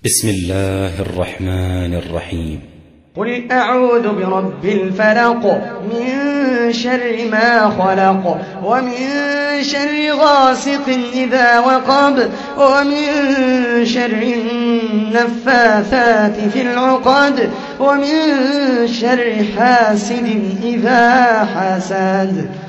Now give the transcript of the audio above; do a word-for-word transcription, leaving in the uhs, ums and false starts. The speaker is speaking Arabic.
بسم الله الرحمن الرحيم. قل أعوذ برب الفلق من شر ما خلق ومن شر غاسق إذا وقب ومن شر النفاثات في العقد ومن شر حاسد إذا حسد.